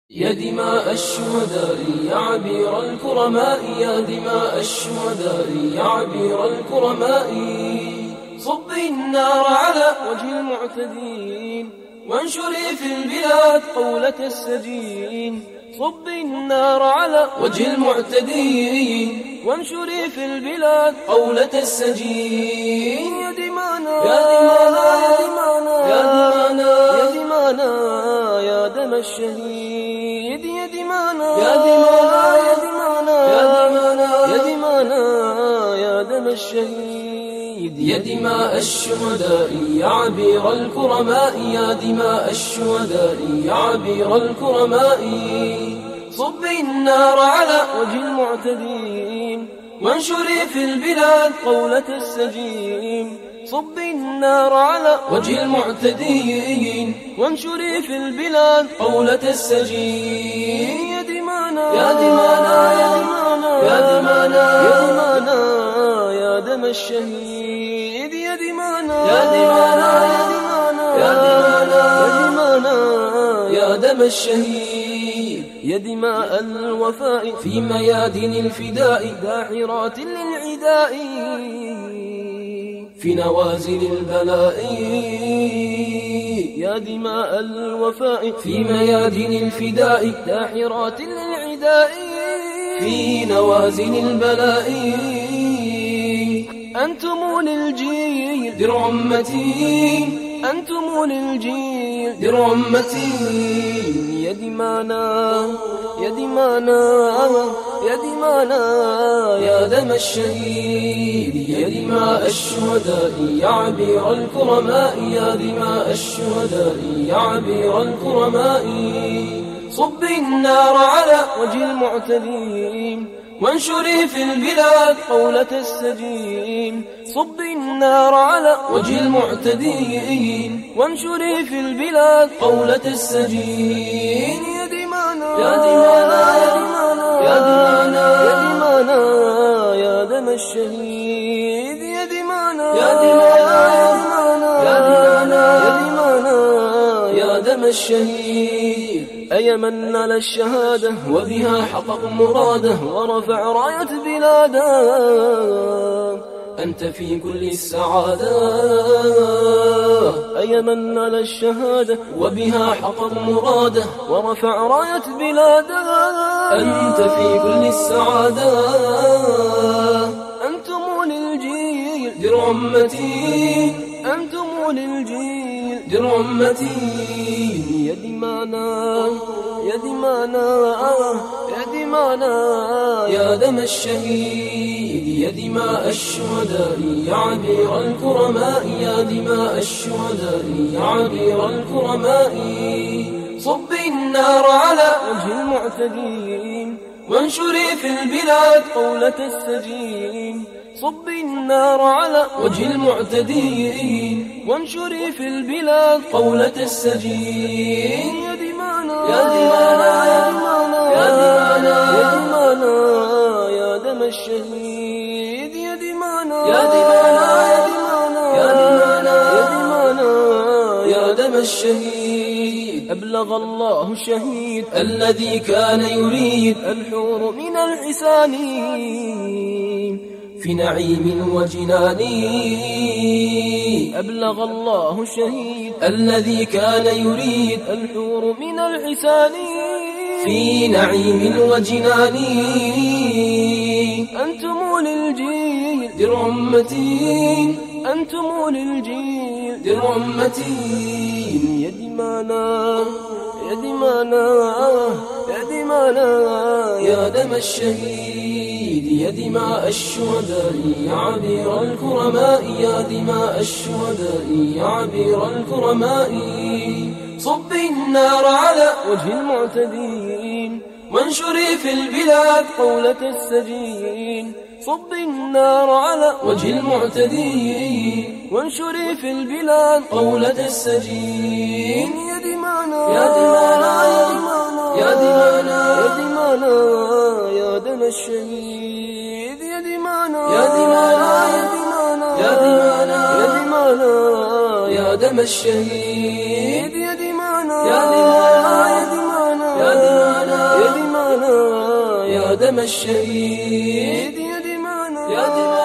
يا دماء الشهداء يا عبير الكرماء، يا دماء الشهداء يا عبير الكرماء، صبي النار على وجه المعتدين وانشري في البلاد قولة السجين. صبي النار على وجه المعتدين وانشري في البلاد قولة السجين. يا دمانا يا دمانا يا دمانا يا دمانا يا دم الشهيد. يا دمانا يا دمانا يا دمانا يا دمانا يا دمانا يا دم الشهيد. يا دماء الشهداء يا عبير الكرماء، يا دماء الشهداء يا عبير الكرماء، صبي النار على وجه المعتدين وانشري في البلاد قولة السجين. صبي النار على وجه المعتدين وانشري في البلاد قولة السجين. يا دمانا يا دمانا يا دمانا يا دمانا يا دمانا يا دم الشهيد. يا دمانا يا دمانا يا دمانا يا دمانا يا دمانا يا دم الشهيد. يا دماء الوفاء في ميادين الفداء داحرات للعداء في نوازل البلاء. يا دماء الوفاء في ميادين الفداء داحرات للعداء في نوازل البلاء. أنتم للجيل درع متين، أنتم للجيل درع متين. يا دمانا يا دمانا يا دمانا يا دم الشهيد. يا دماء الشهداء يا عبير الكرماء، يا دماء الشهداء يا عبير الكرماء، صبي النار على وجه المعتدين وانشري في البلاد قولة السجين. صبي النار على وجه المعتدين وانشري في البلاد قولة السجين. يا دمانا يا دمانا يا دمانا يا دمانا يا دمانا يا دم الشهيد. يا دمانا يا دمانا يا دمانا يا دمانا يا دمانا يا دم الشهيد. أيمن على الشهادة وبها حقق مراده ورفع راية بلاده، أنت في كل السعادة. أيمن على الشهادة وبها حقق مراده ورفع راية بلاده، أنت في كل السعادة. أنتم للجيل درع متين، أنتم للجيل درع متين. يا دمانا يا دمانا يا دمانا يا دم الشهيد. يا دماء الشهداء يا عبير الكرماء، يا دماء الشهداء يا عبير الكرماء، صبي النار على وجه المعتدين وانشري في البلاد قولة السجين. صبي النار على وجه المعتدين وانشري في البلاد قولة السجين. يا دمانا يا دمانا يا دمانا يا دمانا يا دم الشهيد. يا دمانا يا دمانا يا دمانا يا دمانا يا دمانا يا دم الشهيد. أبلغ الله الشهيد الذي كان يريد الحور من الحسان في نعيم وجنان. أبلغ الله الشهيد الذي كان يريد الحور من الحسان في نعيم وجنان. أنتم للجيل درع متين، أنتم للجيل درع متين. يا دمانا يا دمانا يا دمانا يا دم الشهيد. يا دماء الشهداء يا عبير الكرماء، يا دماء الشهداء يا عبير الكرماء، صبي النار على وجه المعتدين وانشري في البلاد قولة السجين. صبي النار على وجه المعتدين وانشري في البلاد قولة السجين. يا دمانا يا دمانا يا دمانا يا دمانا يا دم الشهيد. يا دمانا يا دمانا يا دمانا يا دمانا يا دمانا يا دم الشهيد. يا دمانا يا دمانا يا دمانا يا دمانا دمانا يا دم الشهيد يا دمانا يا دمانا